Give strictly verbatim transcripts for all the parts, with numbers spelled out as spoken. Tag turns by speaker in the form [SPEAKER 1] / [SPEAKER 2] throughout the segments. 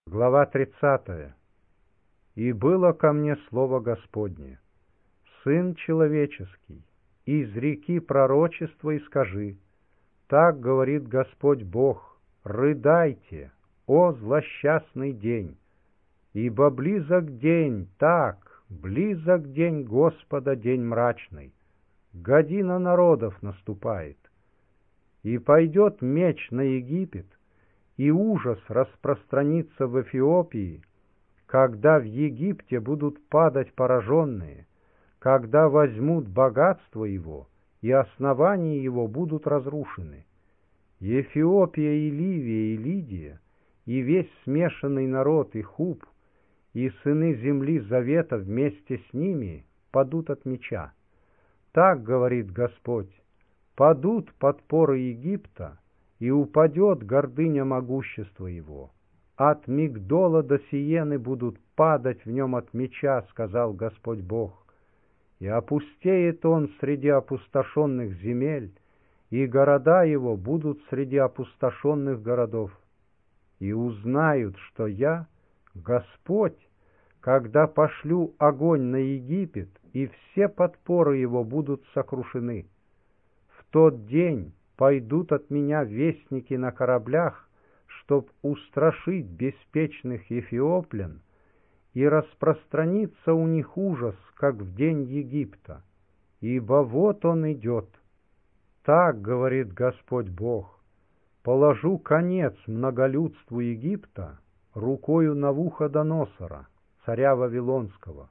[SPEAKER 1] Глава тридцатая. «И было ко мне слово Господне: Сын человеческий, изреки пророчество и скажи: так говорит Господь Бог, рыдайте, о злосчастный день, ибо близок день, так, близок день Господа, день мрачный, година народов наступает, и пойдет меч на Египет, и ужас распространится в Эфиопии, когда в Египте будут падать пораженные, когда возьмут богатство его, и основания его будут разрушены. Эфиопия и Ливия и Лидия, и весь смешанный народ и Хуб, и сыны земли завета вместе с ними падут от меча. Так говорит Господь: падут подпоры Египта, и упадет гордыня могущества его. От Мигдола до Сиены будут падать в нем от меча, сказал Господь Бог. И опустеет он среди опустошенных земель, и города его будут среди опустошенных городов. И узнают, что я, Господь, когда пошлю огонь на Египет, и все подпоры его будут сокрушены. В тот день пойдут от меня вестники на кораблях, чтоб устрашить беспечных эфиоплян, и распространится у них ужас, как в день Египта, ибо вот он идет. Так говорит Господь Бог: положу конец многолюдству Египта рукою Навуходоносора, царя Вавилонского.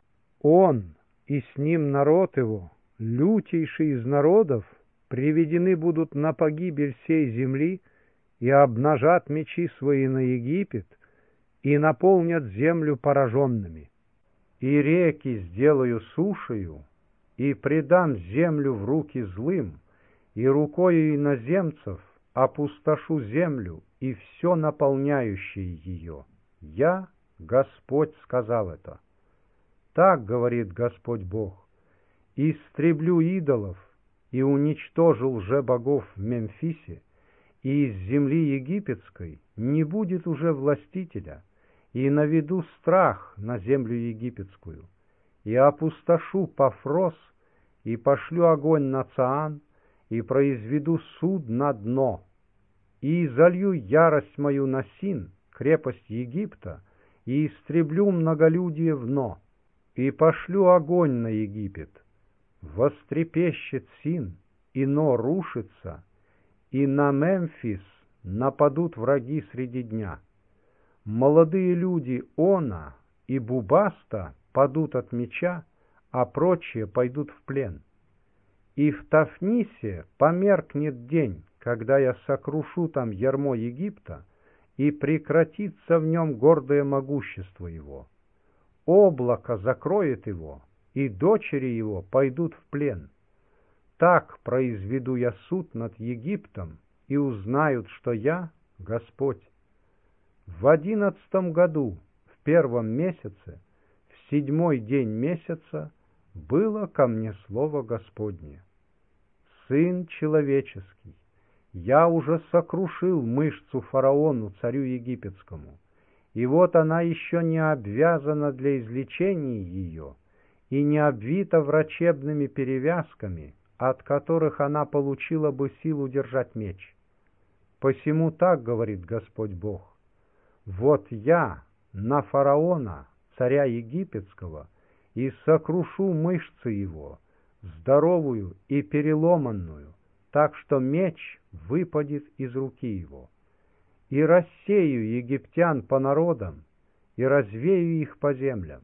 [SPEAKER 1] Он и с ним народ его, лютейший из народов, приведены будут на погибель всей земли, и обнажат мечи свои на Египет, и наполнят землю пораженными. И реки сделаю сушею, и предам землю в руки злым, и рукою иноземцев опустошу землю и все наполняющее ее. Я, Господь, сказал это. Так говорит Господь Бог: истреблю идолов, и уничтожил лжебогов в Мемфисе, и из земли египетской не будет уже властителя, и наведу страх на землю египетскую, и опустошу Пафрос, и пошлю огонь на Цаан, и произведу суд на дно, и залью ярость мою на Син, крепость Египта, и истреблю многолюдие в Но, и пошлю огонь на Египет. Вострепещет Син, и Но рушится, и на Мемфис нападут враги среди дня. Молодые люди Она и Бубаста падут от меча, а прочие пойдут в плен. И в Тафнисе померкнет день, когда я сокрушу там ярмо Египта, и прекратится в нем гордое могущество его. Облако закроет его, и дочери его пойдут в плен. Так произведу я суд над Египтом, и узнают, что я Господь. В одиннадцатом году, в первом месяце, в седьмой день месяца, было ко мне слово Господне: Сын человеческий, я уже сокрушил мышцу фараону, царю египетскому, и вот она еще не обвязана для излечения ее, и не обвита врачебными перевязками, от которых она получила бы силу держать меч. Посему так говорит Господь Бог: вот я на фараона, царя египетского, и сокрушу мышцы его, здоровую и переломанную, так что меч выпадет из руки его. И рассею египтян по народам, и развею их по землям.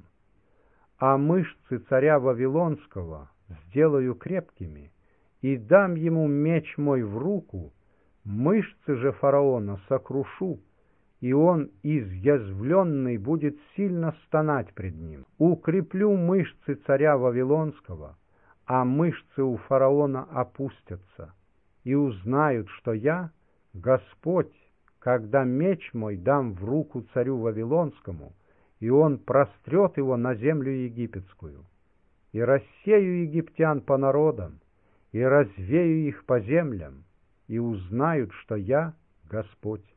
[SPEAKER 1] А мышцы царя Вавилонского сделаю крепкими, и дам ему меч мой в руку, мышцы же фараона сокрушу, и он, изъязвленный, будет сильно стонать пред ним. Укреплю мышцы царя Вавилонского, а мышцы у фараона опустятся, и узнают, что я, Господь, когда меч мой дам в руку царю Вавилонскому, и он прострет его на землю египетскую. И рассею египтян по народам, и развею их по землям, и узнают, что я Господь.